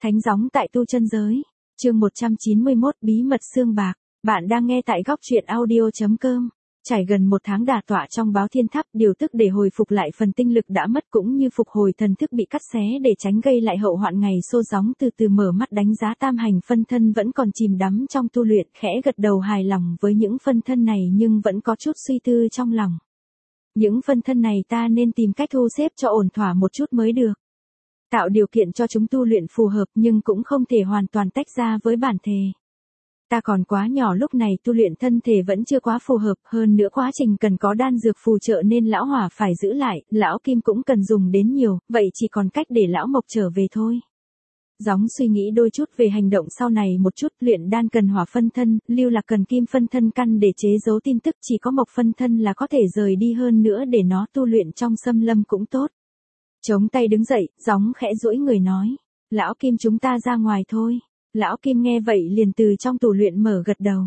Thánh gióng tại tu chân giới. Chương 191 Bí mật xương bạc. Bạn đang nghe tại góc truyện audio.com. Trải gần một tháng đả tọa trong báo thiên tháp, điều tức để hồi phục lại phần tinh lực đã mất cũng như phục hồi thần thức bị cắt xé để tránh gây lại hậu hoạn ngày xô gióng từ từ mở mắt đánh giá tam hành phân thân vẫn còn chìm đắm trong tu luyện, khẽ gật đầu hài lòng với những phân thân này nhưng vẫn có chút suy tư trong lòng. Những phân thân này ta nên tìm cách thu xếp cho ổn thỏa một chút mới được. Tạo điều kiện cho chúng tu luyện phù hợp nhưng cũng không thể hoàn toàn tách ra với bản thể. Ta còn quá nhỏ lúc này tu luyện thân thể vẫn chưa quá phù hợp, hơn nữa quá trình cần có đan dược phù trợ nên lão hỏa phải giữ lại, lão kim cũng cần dùng đến nhiều, vậy chỉ còn cách để lão mộc trở về thôi. Gióng suy nghĩ đôi chút về hành động sau này một chút, luyện đan cần hỏa phân thân, lưu lạc cần kim phân thân căn để chế giấu tin tức, chỉ có mộc phân thân là có thể rời đi hơn nữa để nó tu luyện trong xâm lâm cũng tốt. Chống tay đứng dậy, gióng khẽ duỗi người nói, lão kim chúng ta ra ngoài thôi. Lão kim nghe vậy liền từ trong tủ luyện mở gật đầu.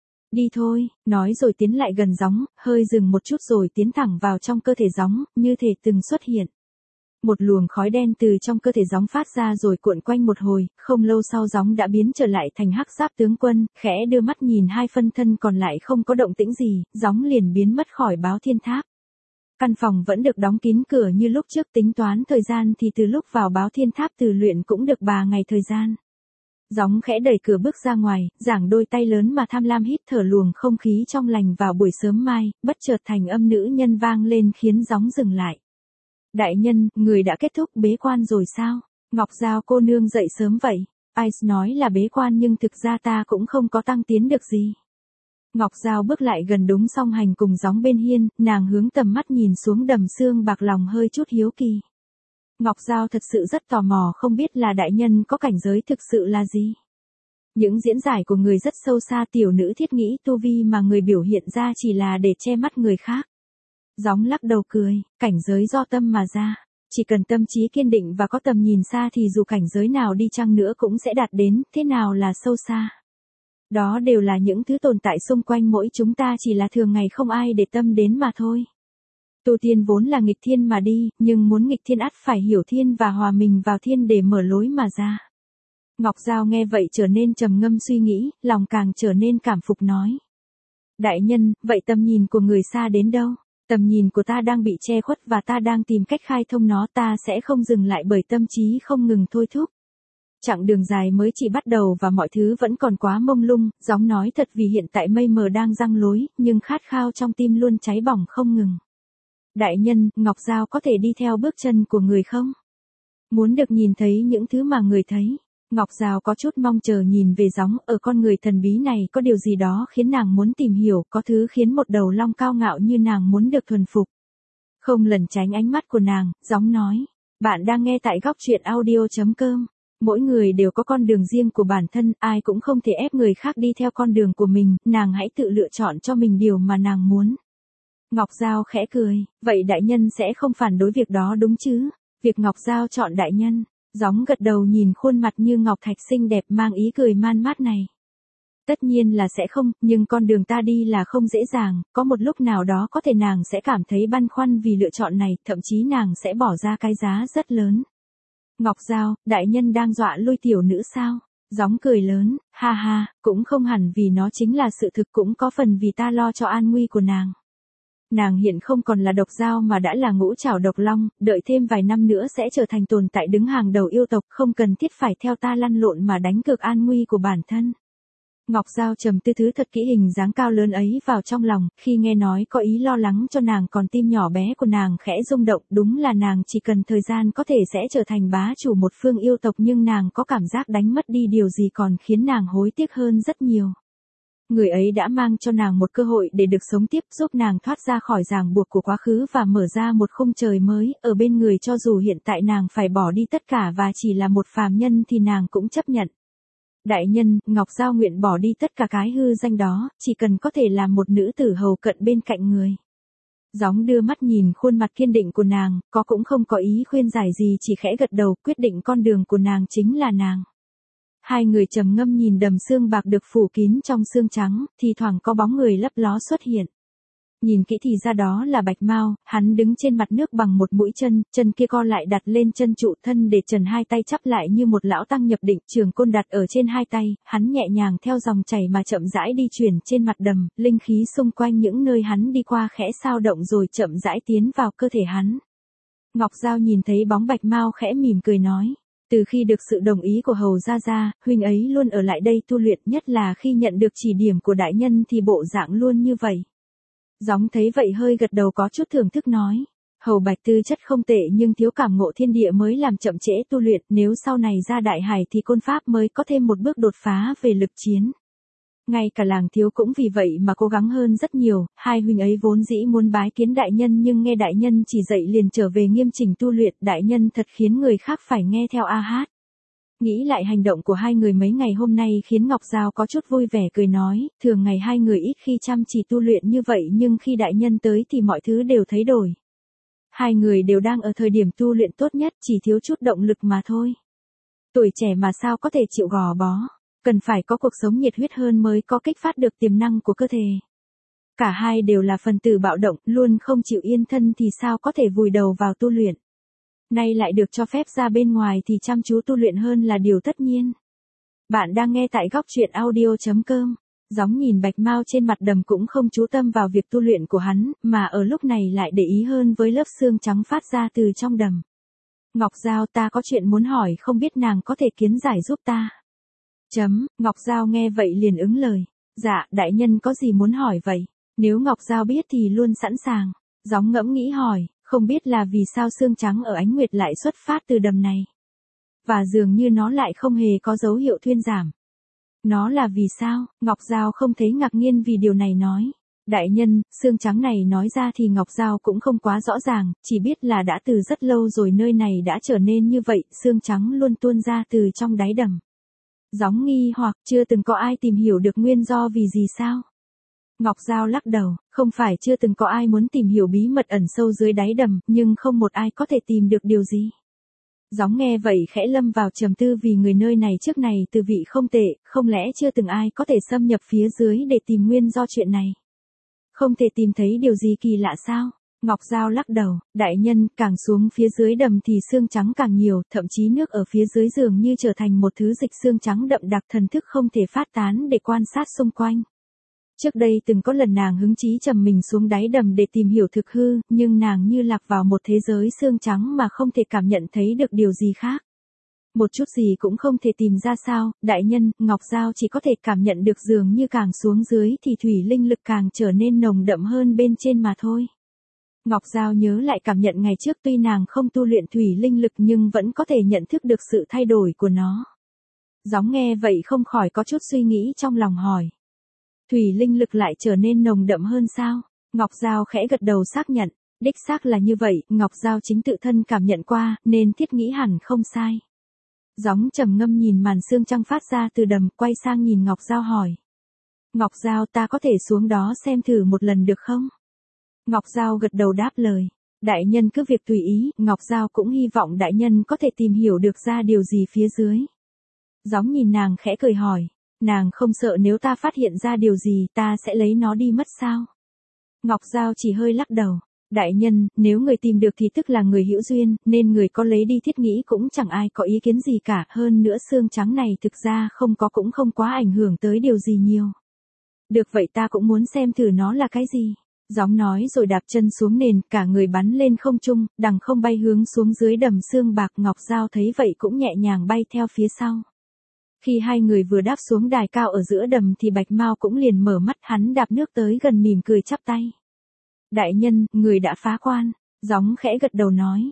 Đi thôi, nói rồi tiến lại gần gióng, hơi dừng một chút rồi tiến thẳng vào trong cơ thể gióng, như thể từng xuất hiện. Một luồng khói đen từ trong cơ thể gióng phát ra rồi cuộn quanh một hồi, không lâu sau gióng đã biến trở lại thành hắc giáp tướng quân, khẽ đưa mắt nhìn hai phân thân còn lại không có động tĩnh gì, gióng liền biến mất khỏi báo thiên tháp. Căn phòng vẫn được đóng kín cửa như lúc trước, tính toán thời gian thì từ lúc vào báo thiên tháp từ luyện cũng được 3 ngày thời gian. Gióng khẽ đẩy cửa bước ra ngoài, giảng đôi tay lớn mà tham lam hít thở luồng không khí trong lành vào buổi sớm mai, bất chợt thành âm nữ nhân vang lên khiến gióng dừng lại. Đại nhân, người đã kết thúc bế quan rồi sao? Ngọc Giao cô nương dậy sớm vậy. Ice nói là bế quan nhưng thực ra ta cũng không có tăng tiến được gì. Ngọc Giao bước lại gần đúng song hành cùng gióng bên hiên, nàng hướng tầm mắt nhìn xuống đầm xương bạc lòng hơi chút hiếu kỳ. Ngọc Giao thật sự rất tò mò không biết là đại nhân có cảnh giới thực sự là gì. Những diễn giải của người rất sâu xa, tiểu nữ thiết nghĩ tu vi mà người biểu hiện ra chỉ là để che mắt người khác. Gióng lắc đầu cười, cảnh giới do tâm mà ra. Chỉ cần tâm trí kiên định và có tầm nhìn xa thì dù cảnh giới nào đi chăng nữa cũng sẽ đạt đến, thế nào là sâu xa. Đó đều là những thứ tồn tại xung quanh mỗi chúng ta, chỉ là thường ngày không ai để tâm đến mà thôi. Tu tiên vốn là nghịch thiên mà đi, nhưng muốn nghịch thiên ắt phải hiểu thiên và hòa mình vào thiên để mở lối mà ra. Ngọc Giao nghe vậy trở nên trầm ngâm suy nghĩ, lòng càng trở nên cảm phục nói. Đại nhân, vậy tầm nhìn của người xa đến đâu? Tầm nhìn của ta đang bị che khuất và ta đang tìm cách khai thông nó, ta sẽ không dừng lại bởi tâm trí không ngừng thôi thúc. Chặng đường dài mới chỉ bắt đầu và mọi thứ vẫn còn quá mông lung, gióng nói thật vì hiện tại mây mờ đang giăng lối, nhưng khát khao trong tim luôn cháy bỏng không ngừng. Đại nhân, Ngọc Giao có thể đi theo bước chân của người không? Muốn được nhìn thấy những thứ mà người thấy. Ngọc Giao có chút mong chờ nhìn về gióng, ở con người thần bí này có điều gì đó khiến nàng muốn tìm hiểu, có thứ khiến một đầu long cao ngạo như nàng muốn được thuần phục. Không lẩn tránh ánh mắt của nàng, gióng nói. Bạn đang nghe tại góc truyện audio.com. Mỗi người đều có con đường riêng của bản thân, ai cũng không thể ép người khác đi theo con đường của mình, nàng hãy tự lựa chọn cho mình điều mà nàng muốn. Ngọc Giao khẽ cười, vậy đại nhân sẽ không phản đối việc đó đúng chứ? Việc Ngọc Giao chọn đại nhân. Gióng gật đầu nhìn khuôn mặt như ngọc thạch xinh đẹp mang ý cười man mát này. Tất nhiên là sẽ không, nhưng con đường ta đi là không dễ dàng, có một lúc nào đó có thể nàng sẽ cảm thấy băn khoăn vì lựa chọn này, thậm chí nàng sẽ bỏ ra cái giá rất lớn. Ngọc Giao, đại nhân đang dọa lui tiểu nữ sao? Gióng cười lớn, ha ha, cũng không hẳn vì nó chính là sự thực, cũng có phần vì ta lo cho an nguy của nàng. Nàng hiện không còn là độc giao mà đã là ngũ trảo độc long, đợi thêm vài năm nữa sẽ trở thành tồn tại đứng hàng đầu yêu tộc, không cần thiết phải theo ta lăn lộn mà đánh cược an nguy của bản thân. Ngọc Giao trầm tư thứ thật kỹ hình dáng cao lớn ấy vào trong lòng, khi nghe nói có ý lo lắng cho nàng còn tim nhỏ bé của nàng khẽ rung động, đúng là nàng chỉ cần thời gian có thể sẽ trở thành bá chủ một phương yêu tộc, nhưng nàng có cảm giác đánh mất đi điều gì còn khiến nàng hối tiếc hơn rất nhiều. Người ấy đã mang cho nàng một cơ hội để được sống tiếp, giúp nàng thoát ra khỏi ràng buộc của quá khứ và mở ra một khung trời mới, ở bên người cho dù hiện tại nàng phải bỏ đi tất cả và chỉ là một phàm nhân thì nàng cũng chấp nhận. Đại nhân, Ngọc Giao nguyện bỏ đi tất cả cái hư danh đó, chỉ cần có thể làm một nữ tử hầu cận bên cạnh người. Gióng đưa mắt nhìn khuôn mặt kiên định của nàng, có cũng không có ý khuyên giải gì, chỉ khẽ gật đầu, quyết định con đường của nàng chính là nàng. Hai người trầm ngâm nhìn đầm xương bạc được phủ kín trong xương trắng, thì thoảng có bóng người lấp ló xuất hiện. Nhìn kỹ thì ra đó là Bạch Mao, hắn đứng trên mặt nước bằng một mũi chân, chân kia co lại đặt lên chân trụ, thân để trần, hai tay chắp lại như một lão tăng nhập định, trường côn đặt ở trên hai tay, hắn nhẹ nhàng theo dòng chảy mà chậm rãi đi chuyển trên mặt đầm, linh khí xung quanh những nơi hắn đi qua khẽ xao động rồi chậm rãi tiến vào cơ thể hắn. Ngọc Giao nhìn thấy bóng Bạch Mao khẽ mỉm cười nói. Từ khi được sự đồng ý của Hầu Gia Gia, huynh ấy luôn ở lại đây tu luyện, nhất là khi nhận được chỉ điểm của đại nhân thì bộ dạng luôn như vậy. Gióng thấy vậy hơi gật đầu có chút thưởng thức nói. Hầu Bạch tư chất không tệ nhưng thiếu cảm ngộ thiên địa mới làm chậm trễ tu luyện, nếu sau này ra đại hải thì côn pháp mới có thêm một bước đột phá về lực chiến. Ngay cả làng thiếu cũng vì vậy mà cố gắng hơn rất nhiều, hai huynh ấy vốn dĩ muốn bái kiến đại nhân nhưng nghe đại nhân chỉ dạy liền trở về nghiêm chỉnh tu luyện, đại nhân thật khiến người khác phải nghe theo a hát. Nghĩ lại hành động của hai người mấy ngày hôm nay khiến Ngọc Giao có chút vui vẻ cười nói, thường ngày hai người ít khi chăm chỉ tu luyện như vậy nhưng khi đại nhân tới thì mọi thứ đều thấy đổi. Hai người đều đang ở thời điểm tu luyện tốt nhất, chỉ thiếu chút động lực mà thôi. Tuổi trẻ mà sao có thể chịu gò bó, cần phải có cuộc sống nhiệt huyết hơn mới có kích phát được tiềm năng của cơ thể. Cả hai đều là phần tử bạo động, luôn không chịu yên thân thì sao có thể vùi đầu vào tu luyện. Nay lại được cho phép ra bên ngoài thì chăm chú tu luyện hơn là điều tất nhiên. Bạn đang nghe tại góc truyện audio.com. Gióng nhìn Bạch Mao trên mặt đầm cũng không chú tâm vào việc tu luyện của hắn, mà ở lúc này lại để ý hơn với lớp xương trắng phát ra từ trong đầm. Ngọc Giao, ta có chuyện muốn hỏi, không biết nàng có thể kiến giải giúp ta. Ngọc Giao nghe vậy liền ứng lời. Dạ, đại nhân có gì muốn hỏi vậy? Nếu Ngọc Giao biết thì luôn sẵn sàng. Gióng ngẫm nghĩ hỏi, không biết là vì sao xương trắng ở Ánh Nguyệt lại xuất phát từ đầm này. Và dường như nó lại không hề có dấu hiệu thuyên giảm. Nó là vì sao? Ngọc Giao không thấy ngạc nhiên vì điều này nói. Đại nhân, xương trắng này nói ra thì Ngọc Giao cũng không quá rõ ràng, chỉ biết là đã từ rất lâu rồi nơi này đã trở nên như vậy, xương trắng luôn tuôn ra từ trong đáy đầm. Gióng nghi hoặc chưa từng có ai tìm hiểu được nguyên do vì gì sao? Ngọc Giao lắc đầu, không phải chưa từng có ai muốn tìm hiểu bí mật ẩn sâu dưới đáy đầm, nhưng không một ai có thể tìm được điều gì. Gióng nghe vậy khẽ lâm vào trầm tư vì người nơi này trước này từ vị không tệ, không lẽ chưa từng ai có thể xâm nhập phía dưới để tìm nguyên do chuyện này? Không thể tìm thấy điều gì kỳ lạ sao? Ngọc Giao lắc đầu, đại nhân, càng xuống phía dưới đầm thì xương trắng càng nhiều, thậm chí nước ở phía dưới dường như trở thành một thứ dịch xương trắng đậm đặc, thần thức không thể phát tán để quan sát xung quanh. Trước đây từng có lần nàng hứng chí trầm mình xuống đáy đầm để tìm hiểu thực hư, nhưng nàng như lạc vào một thế giới xương trắng mà không thể cảm nhận thấy được điều gì khác. Một chút gì cũng không thể tìm ra sao, đại nhân, Ngọc Giao chỉ có thể cảm nhận được dường như càng xuống dưới thì thủy linh lực càng trở nên nồng đậm hơn bên trên mà thôi. Ngọc Giao nhớ lại cảm nhận ngày trước tuy nàng không tu luyện thủy linh lực nhưng vẫn có thể nhận thức được sự thay đổi của nó. Gióng nghe vậy không khỏi có chút suy nghĩ trong lòng hỏi. Thủy linh lực lại trở nên nồng đậm hơn sao? Ngọc Giao khẽ gật đầu xác nhận, đích xác là như vậy, Ngọc Giao chính tự thân cảm nhận qua, nên thiết nghĩ hẳn không sai. Gióng trầm ngâm nhìn màn sương trăng phát ra từ đầm, quay sang nhìn Ngọc Giao hỏi. Ngọc Giao, ta có thể xuống đó xem thử một lần được không? Ngọc Giao gật đầu đáp lời. Đại nhân cứ việc tùy ý, Ngọc Giao cũng hy vọng đại nhân có thể tìm hiểu được ra điều gì phía dưới. Gióng nhìn nàng khẽ cười hỏi. Nàng không sợ nếu ta phát hiện ra điều gì ta sẽ lấy nó đi mất sao? Ngọc Giao chỉ hơi lắc đầu. Đại nhân, nếu người tìm được thì tức là người hữu duyên, nên người có lấy đi thiết nghĩ cũng chẳng ai có ý kiến gì cả. Hơn nữa xương trắng này thực ra không có cũng không quá ảnh hưởng tới điều gì nhiều. Được vậy ta cũng muốn xem thử nó là cái gì. Gióng nói rồi đạp chân xuống nền, cả người bắn lên không trung, đằng không bay hướng xuống dưới đầm xương bạc. Ngọc Giao thấy vậy cũng nhẹ nhàng bay theo phía sau. Khi hai người vừa đáp xuống đài cao ở giữa đầm thì Bạch Mao cũng liền mở mắt, hắn đạp nước tới gần mỉm cười chắp tay. Đại nhân, người đã phá quan. Gióng khẽ gật đầu nói.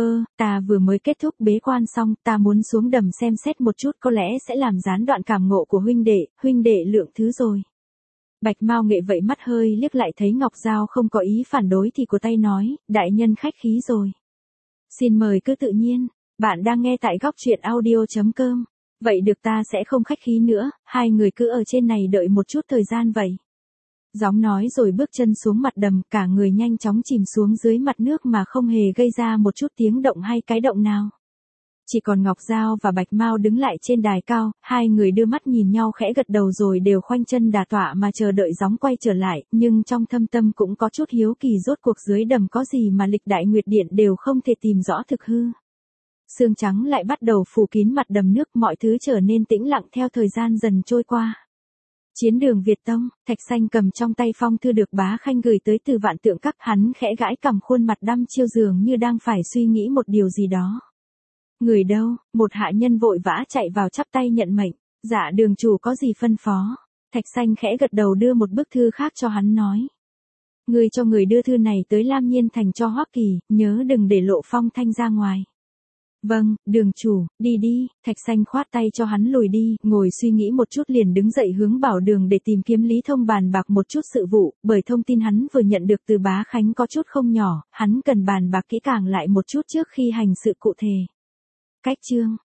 Ta vừa mới kết thúc bế quan xong, ta muốn xuống đầm xem xét một chút, có lẽ sẽ làm gián đoạn cảm ngộ của huynh đệ lượng thứ rồi. Bạch Mao nghệ vậy mắt hơi liếc lại thấy Ngọc Giao không có ý phản đối thì của tay nói, đại nhân khách khí rồi. Xin mời cứ tự nhiên, bạn đang nghe tại góc truyện audio.com. Vậy được, ta sẽ không khách khí nữa, hai người cứ ở trên này đợi một chút thời gian vậy. Gióng nói rồi bước chân xuống mặt đầm, cả người nhanh chóng chìm xuống dưới mặt nước mà không hề gây ra một chút tiếng động hay cái động nào. Chỉ còn Ngọc Giao và Bạch Mao đứng lại trên đài cao, hai người đưa mắt nhìn nhau khẽ gật đầu rồi đều khoanh chân đả tọa mà chờ đợi gióng quay trở lại, nhưng trong thâm tâm cũng có chút hiếu kỳ rốt cuộc dưới đầm có gì mà Lịch Đại Nguyệt Điện đều không thể tìm rõ thực hư. Sương trắng lại bắt đầu phủ kín mặt đầm nước, mọi thứ trở nên tĩnh lặng theo thời gian dần trôi qua. Chiến đường Việt Tông, Thạch Xanh cầm trong tay phong thư được Bá Khanh gửi tới từ Vạn Tượng Các, hắn khẽ gãi cằm, khuôn mặt đăm chiêu dường như đang phải suy nghĩ một điều gì đó. Người đâu? Một hạ nhân vội vã chạy vào chắp tay nhận mệnh. Dạ đường chủ có gì phân phó? Thạch Xanh khẽ gật đầu đưa một bức thư khác cho hắn nói. Người cho người đưa thư này tới Lam Nhiên Thành cho Hoắc Kỳ, nhớ đừng để lộ phong thanh ra ngoài. Vâng, đường chủ, đi đi. Thạch Xanh khoát tay cho hắn lùi đi, ngồi suy nghĩ một chút liền đứng dậy hướng Bảo Đường để tìm kiếm Lý Thông bàn bạc một chút sự vụ, bởi thông tin hắn vừa nhận được từ Bá Khánh có chút không nhỏ, hắn cần bàn bạc kỹ càng lại một chút trước khi hành sự cụ thể. Cách chương